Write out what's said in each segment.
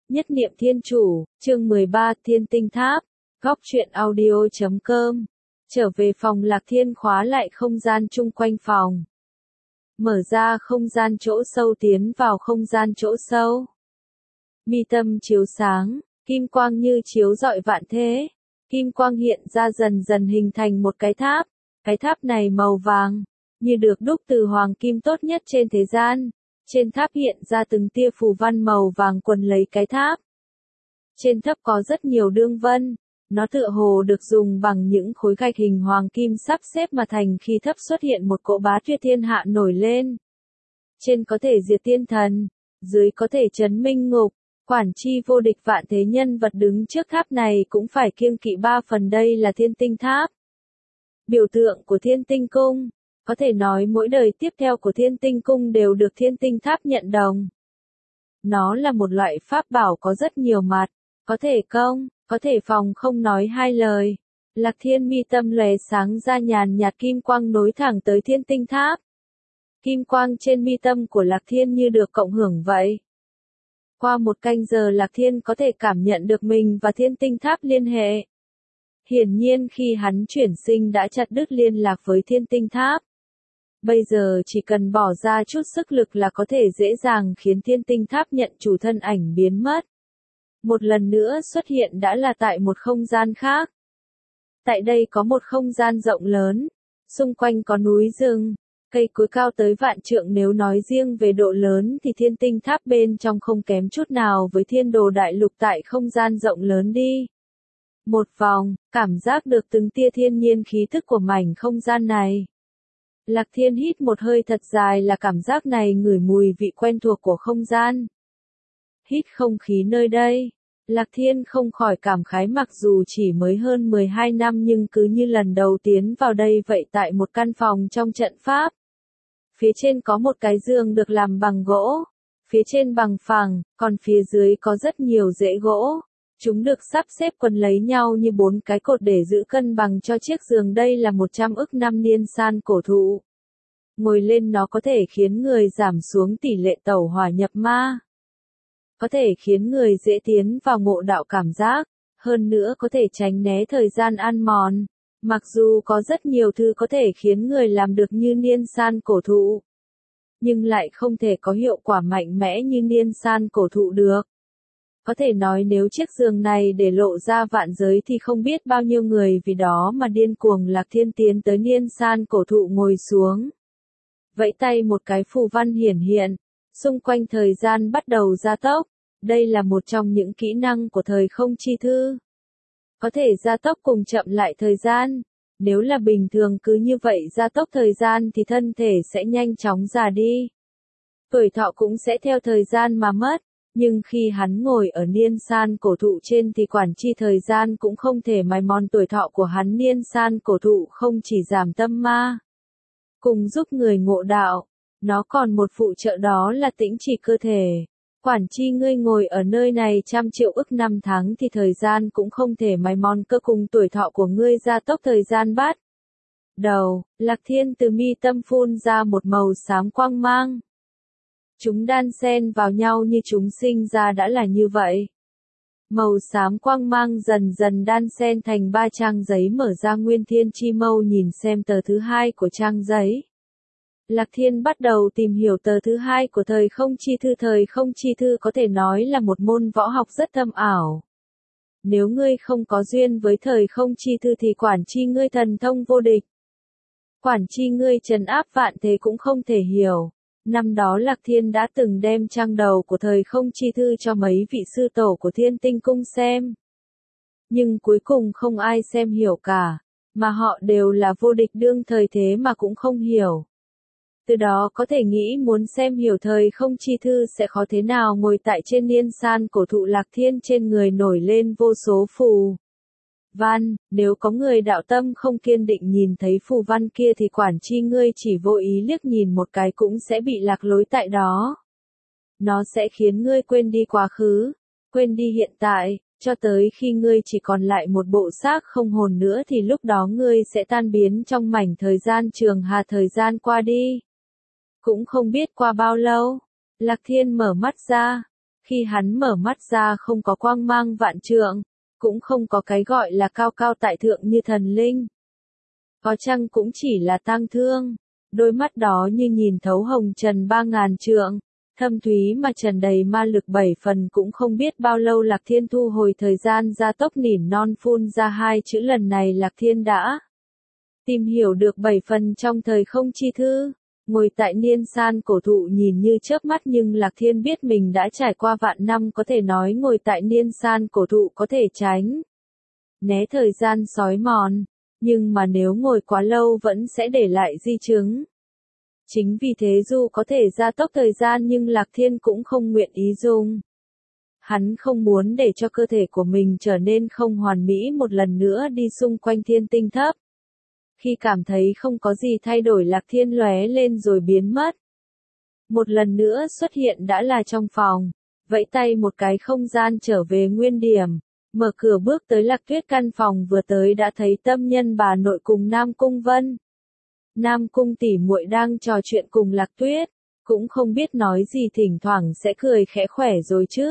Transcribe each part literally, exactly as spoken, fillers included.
Nhất niệm Thiên Chủ, chương mười ba, Thiên Tinh Tháp, góc truyện audio chấm com. Trở về phòng Lạc Thiên khóa lại không gian chung quanh phòng. Mở ra không gian chỗ sâu tiến vào không gian chỗ sâu. Mi tâm chiếu sáng, kim quang như chiếu rọi vạn thế. Kim quang hiện ra dần dần hình thành một cái tháp. Cái tháp này màu vàng, như được đúc từ hoàng kim tốt nhất trên thế gian. Trên tháp hiện ra từng tia phù văn màu vàng quấn lấy cái tháp. Trên tháp có rất nhiều đương vân, nó tựa hồ được dùng bằng những khối gạch hình hoàng kim sắp xếp mà thành khi tháp xuất hiện một cỗ bá tuyệt thiên hạ nổi lên. Trên có thể diệt tiên thần, dưới có thể chấn minh ngục, quản chi vô địch vạn thế nhân vật đứng trước tháp này cũng phải kiêng kỵ ba phần đây là thiên tinh tháp. Biểu tượng của thiên tinh cung. Có thể nói mỗi đời tiếp theo của thiên tinh cung đều được thiên tinh tháp nhận đồng. Nó là một loại pháp bảo có rất nhiều mặt, có thể công, có thể phòng không nói hai lời. Lạc Thiên mi tâm lóe sáng ra nhàn nhạt kim quang nối thẳng tới thiên tinh tháp. Kim quang trên mi tâm của Lạc Thiên như được cộng hưởng vậy. Qua một canh giờ Lạc Thiên có thể cảm nhận được mình và thiên tinh tháp liên hệ. Hiển nhiên khi hắn chuyển sinh đã chặt đứt liên lạc với thiên tinh tháp. Bây giờ chỉ cần bỏ ra chút sức lực là có thể dễ dàng khiến thiên tinh tháp nhận chủ thân ảnh biến mất. Một lần nữa xuất hiện đã là tại một không gian khác. Tại đây có một không gian rộng lớn, xung quanh có núi rừng, cây cối cao tới vạn trượng nếu nói riêng về độ lớn thì thiên tinh tháp bên trong không kém chút nào với thiên đồ đại lục tại không gian rộng lớn đi. Một vòng, cảm giác được từng tia thiên nhiên khí thức của mảnh không gian này. Lạc Thiên hít một hơi thật dài là cảm giác này ngửi mùi vị quen thuộc của không gian. Hít không khí nơi đây, Lạc Thiên không khỏi cảm khái mặc dù chỉ mới hơn mười hai năm nhưng cứ như lần đầu tiến vào đây vậy tại một căn phòng trong trận pháp. Phía trên có một cái giường được làm bằng gỗ, phía trên bằng phẳng, còn phía dưới có rất nhiều rễ gỗ. Chúng được sắp xếp quấn lấy nhau như bốn cái cột để giữ cân bằng cho chiếc giường đây là một trăm ức năm niên san cổ thụ. Ngồi lên nó có thể khiến người giảm xuống tỷ lệ tẩu hỏa nhập ma. Có thể khiến người dễ tiến vào ngộ đạo cảm giác, hơn nữa có thể tránh né thời gian ăn mòn. Mặc dù có rất nhiều thứ có thể khiến người làm được như niên san cổ thụ, nhưng lại không thể có hiệu quả mạnh mẽ như niên san cổ thụ được. Có thể nói nếu chiếc giường này để lộ ra vạn giới thì không biết bao nhiêu người vì đó mà điên cuồng. Lạc Thiên tiến tới niên san cổ thụ ngồi xuống. Vẫy tay một cái phù văn hiển hiện, xung quanh thời gian bắt đầu gia tốc. Đây là một trong những kỹ năng của thời không chi thư. Có thể gia tốc cùng chậm lại thời gian. Nếu là bình thường cứ như vậy gia tốc thời gian thì thân thể sẽ nhanh chóng già đi. Tuổi thọ cũng sẽ theo thời gian mà mất. Nhưng khi hắn ngồi ở niên san cổ thụ trên thì quản chi thời gian cũng không thể mài mòn tuổi thọ của hắn. Niên san cổ thụ không chỉ giảm tâm ma, cùng giúp người ngộ đạo, nó còn một phụ trợ đó là tĩnh trì cơ thể. Quản chi ngươi ngồi ở nơi này trăm triệu ức năm tháng thì thời gian cũng không thể mài mòn cơ cùng tuổi thọ của ngươi gia tốc thời gian bắt đầu. Lạc Thiên từ mi tâm phun ra một màu xám quang mang. Chúng đan xen vào nhau như chúng sinh ra đã là như vậy. Màu xám quang mang dần dần đan xen thành ba trang giấy mở ra Nguyên Thiên Chi Mâu nhìn xem tờ thứ hai của trang giấy. Lạc Thiên bắt đầu tìm hiểu tờ thứ hai của thời không chi thư. Thời không chi thư có thể nói là một môn võ học rất thâm ảo. Nếu ngươi không có duyên với thời không chi thư thì quản chi ngươi thần thông vô địch. Quản chi ngươi trấn áp vạn thế cũng không thể hiểu. Năm đó Lạc Thiên đã từng đem trang đầu của thời không chi thư cho mấy vị sư tổ của thiên tinh cung xem. Nhưng cuối cùng không ai xem hiểu cả, mà họ đều là vô địch đương thời thế mà cũng không hiểu. Từ đó có thể nghĩ muốn xem hiểu thời không chi thư sẽ khó thế nào. Ngồi tại trên niên san cổ thụ Lạc Thiên trên người nổi lên vô số phù văn, nếu có người đạo tâm không kiên định nhìn thấy phù văn kia thì quản chi ngươi chỉ vô ý liếc nhìn một cái cũng sẽ bị lạc lối tại đó. Nó sẽ khiến ngươi quên đi quá khứ, quên đi hiện tại, cho tới khi ngươi chỉ còn lại một bộ xác không hồn nữa thì lúc đó ngươi sẽ tan biến trong mảnh thời gian trường hà. Thời gian qua đi. Cũng không biết qua bao lâu, Lạc Thiên mở mắt ra. Khi hắn mở mắt ra không có quang mang vạn trượng, cũng không có cái gọi là cao cao tại thượng như thần linh. Có chăng cũng chỉ là tang thương, đôi mắt đó như nhìn thấu hồng trần ba ngàn trượng, thâm thúy mà tràn đầy ma lực bảy phần cũng không biết bao lâu Lạc Thiên thu hồi thời gian ra tốc nỉn non phun ra hai chữ lần này Lạc Thiên đã tìm hiểu được bảy phần trong thời không chi thư. Ngồi tại niên san cổ thụ nhìn như chớp mắt nhưng Lạc Thiên biết mình đã trải qua vạn năm có thể nói ngồi tại niên san cổ thụ có thể tránh né thời gian sói mòn, nhưng mà nếu ngồi quá lâu vẫn sẽ để lại di chứng. Chính vì thế dù có thể gia tốc thời gian nhưng Lạc Thiên cũng không nguyện ý dùng. Hắn không muốn để cho cơ thể của mình trở nên không hoàn mỹ một lần nữa đi xung quanh thiên tinh thấp. Khi cảm thấy không có gì thay đổi Lạc Thiên lóe lên rồi biến mất. Một lần nữa xuất hiện đã là trong phòng, vẫy tay một cái không gian trở về nguyên điểm, mở cửa bước tới Lạc Tuyết căn phòng vừa tới đã thấy tâm nhân bà nội cùng Nam Cung Vân. Nam Cung tỷ muội đang trò chuyện cùng Lạc Tuyết, cũng không biết nói gì thỉnh thoảng sẽ cười khẽ khỏe rồi chứ.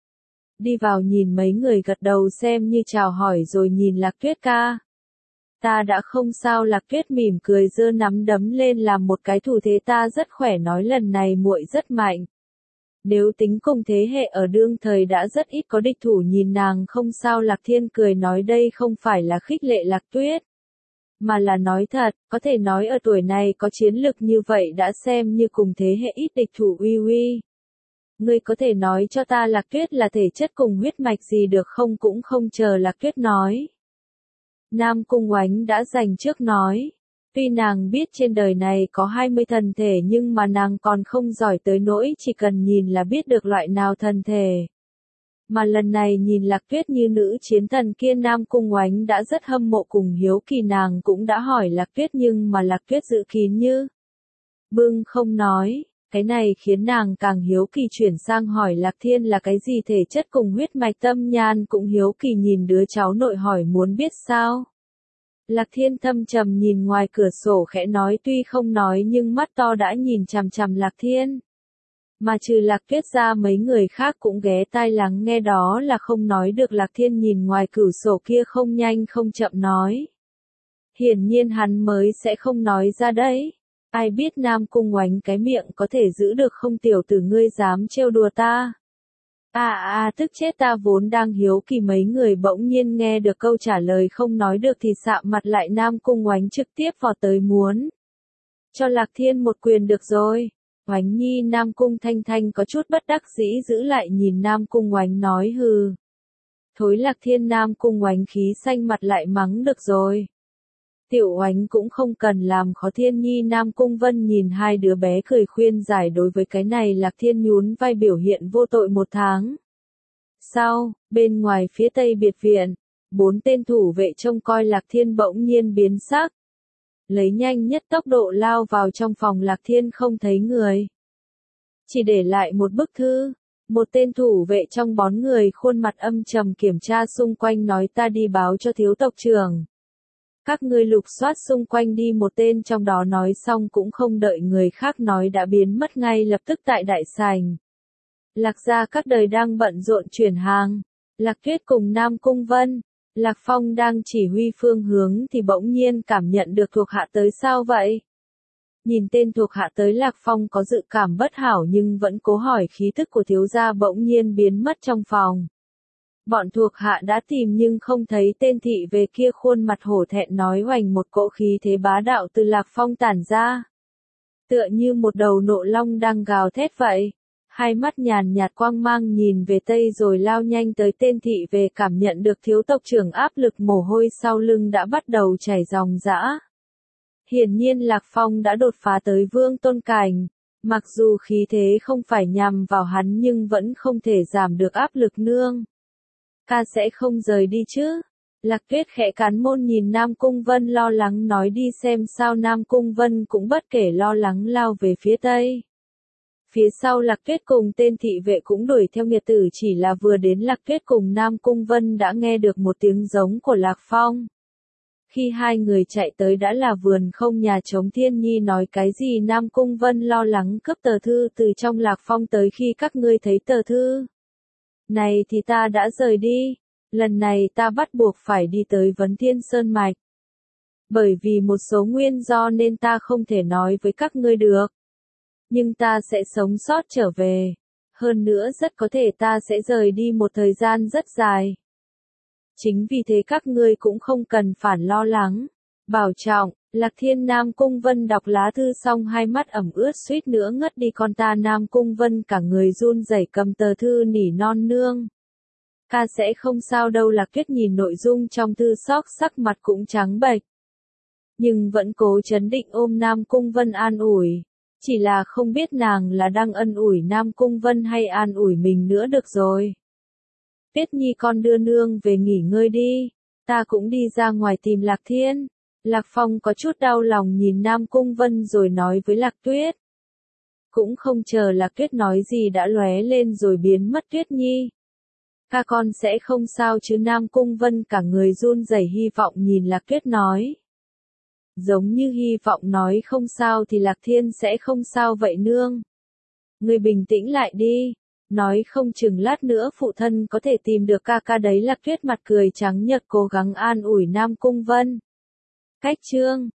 Đi vào nhìn mấy người gật đầu xem như chào hỏi rồi nhìn Lạc Tuyết ca. Ta đã không sao Lạc Tuyết mỉm cười giơ nắm đấm lên làm một cái thủ thế ta rất khỏe nói lần này muội rất mạnh. Nếu tính cùng thế hệ ở đương thời đã rất ít có địch thủ nhìn nàng không sao Lạc Thiên cười nói đây không phải là khích lệ Lạc Tuyết. Mà là nói thật, có thể nói ở tuổi này có chiến lực như vậy đã xem như cùng thế hệ ít địch thủ uy uy. Ngươi có thể nói cho ta Lạc Tuyết là thể chất cùng huyết mạch gì được không cũng không chờ Lạc Tuyết nói. Nam Cung Oánh đã dành trước nói, tuy nàng biết trên đời này có hai mươi thần thể nhưng mà nàng còn không giỏi tới nỗi chỉ cần nhìn là biết được loại nào thần thể. Mà lần này nhìn Lạc Tuyết như nữ chiến thần kia Nam Cung Oánh đã rất hâm mộ cùng hiếu kỳ nàng cũng đã hỏi Lạc Tuyết nhưng mà Lạc Tuyết giữ kín như bưng không nói, cái này khiến nàng càng hiếu kỳ chuyển sang hỏi Lạc Thiên là cái gì thể chất cùng huyết mạch tâm nhan cũng hiếu kỳ nhìn đứa cháu nội hỏi muốn biết sao. Lạc Thiên thâm trầm nhìn ngoài cửa sổ khẽ nói tuy không nói nhưng mắt to đã nhìn chằm chằm Lạc Thiên. Mà trừ Lạc Tuyết ra mấy người khác cũng ghé tai lắng nghe đó là không nói được Lạc Thiên nhìn ngoài cửa sổ kia không nhanh không chậm nói. Hiển nhiên hắn mới sẽ không nói ra đấy. Ai biết Nam Cung Oánh cái miệng có thể giữ được không tiểu tử ngươi dám trêu đùa ta. À à tức chết ta vốn đang hiếu kỳ mấy người bỗng nhiên nghe được câu trả lời không nói được thì sạm mặt lại Nam Cung Oánh trực tiếp vào tới muốn. Cho Lạc Thiên một quyền được rồi. Oánh nhi Nam Cung Thanh Thanh có chút bất đắc dĩ giữ lại nhìn Nam Cung Oánh nói hừ. Thối Lạc Thiên Nam Cung Oánh khí xanh mặt lại mắng được rồi. Tiểu Oánh cũng không cần làm khó Thiên Nhi Nam Cung Vân nhìn hai đứa bé cười khuyên giải đối với cái này Lạc Thiên nhún vai biểu hiện vô tội một tháng. Sau, bên ngoài phía tây biệt viện, bốn tên thủ vệ trông coi Lạc Thiên bỗng nhiên biến sắc. Lấy nhanh nhất tốc độ lao vào trong phòng Lạc Thiên không thấy người. Chỉ để lại một bức thư, một tên thủ vệ trong bón người khuôn mặt âm trầm kiểm tra xung quanh nói ta đi báo cho thiếu tộc trưởng. Các ngươi lục soát xung quanh đi một tên trong đó nói xong cũng không đợi người khác nói đã biến mất ngay lập tức tại đại sảnh. Lạc gia các đời đang bận rộn chuyển hàng. Lạc Tuyết cùng Nam Cung Vân. Lạc Phong đang chỉ huy phương hướng thì bỗng nhiên cảm nhận được thuộc hạ tới sao vậy? Nhìn tên thuộc hạ tới Lạc Phong có dự cảm bất hảo nhưng vẫn cố hỏi khí tức của thiếu gia bỗng nhiên biến mất trong phòng. Bọn thuộc hạ đã tìm nhưng không thấy tên thị về kia khuôn mặt hổ thẹn nói hoành một cỗ khí thế bá đạo từ Lạc Phong tản ra. Tựa như một đầu nộ long đang gào thét vậy. Hai mắt nhàn nhạt quang mang nhìn về tây rồi lao nhanh tới tên thị về cảm nhận được thiếu tộc trưởng áp lực mồ hôi sau lưng đã bắt đầu chảy ròng rã. Hiển nhiên Lạc Phong đã đột phá tới vương tôn cảnh. Mặc dù khí thế không phải nhằm vào hắn nhưng vẫn không thể giảm được áp lực nương. Ca sẽ không rời đi chứ? Lạc Tuyết khẽ cắn môi nhìn Nam Cung Vân lo lắng nói đi xem sao Nam Cung Vân cũng bất kể lo lắng lao về phía tây. Phía sau Lạc Tuyết cùng tên thị vệ cũng đuổi theo nghiệt tử chỉ là vừa đến Lạc Tuyết cùng Nam Cung Vân đã nghe được một tiếng giống của Lạc Phong. Khi hai người chạy tới đã là vườn không nhà trống Thiên Nhi nói cái gì Nam Cung Vân lo lắng cướp tờ thư từ trong Lạc Phong tới khi các ngươi thấy tờ thư. Này thì ta đã rời đi. Lần này ta bắt buộc phải đi tới Vấn Thiên Sơn Mạch. Bởi vì một số nguyên do nên ta không thể nói với các ngươi được. Nhưng ta sẽ sống sót trở về. Hơn nữa rất có thể ta sẽ rời đi một thời gian rất dài. Chính vì thế các ngươi cũng không cần phản lo lắng. Bảo trọng. Lạc Thiên Nam Cung Vân đọc lá thư xong hai mắt ẩm ướt suýt nữa ngất đi, con ta Nam Cung Vân cả người run rẩy cầm tờ thư nỉ non nương. Ca sẽ không sao đâu. Lạc Tuyết nhìn nội dung trong thư sóc sắc mặt cũng trắng bệch. Nhưng vẫn cố trấn định ôm Nam Cung Vân an ủi. Chỉ là không biết nàng là đang ân ủi Nam Cung Vân hay an ủi mình nữa được rồi. Tuyết Nhi con đưa nương về nghỉ ngơi đi. Ta cũng đi ra ngoài tìm Lạc Thiên. Lạc Phong có chút đau lòng nhìn Nam Cung Vân rồi nói với Lạc Tuyết. Cũng không chờ Lạc Tuyết nói gì đã lóe lên rồi biến mất. Tuyết Nhi, ca con sẽ không sao chứ? Nam Cung Vân cả người run rẩy hy vọng nhìn Lạc Tuyết nói. Giống như hy vọng nói không sao thì Lạc Thiên sẽ không sao vậy nương. Ngươi bình tĩnh lại đi. Nói không chừng lát nữa phụ thân có thể tìm được ca ca đấy. Lạc Tuyết mặt cười trắng nhợt cố gắng an ủi Nam Cung Vân. Cách chương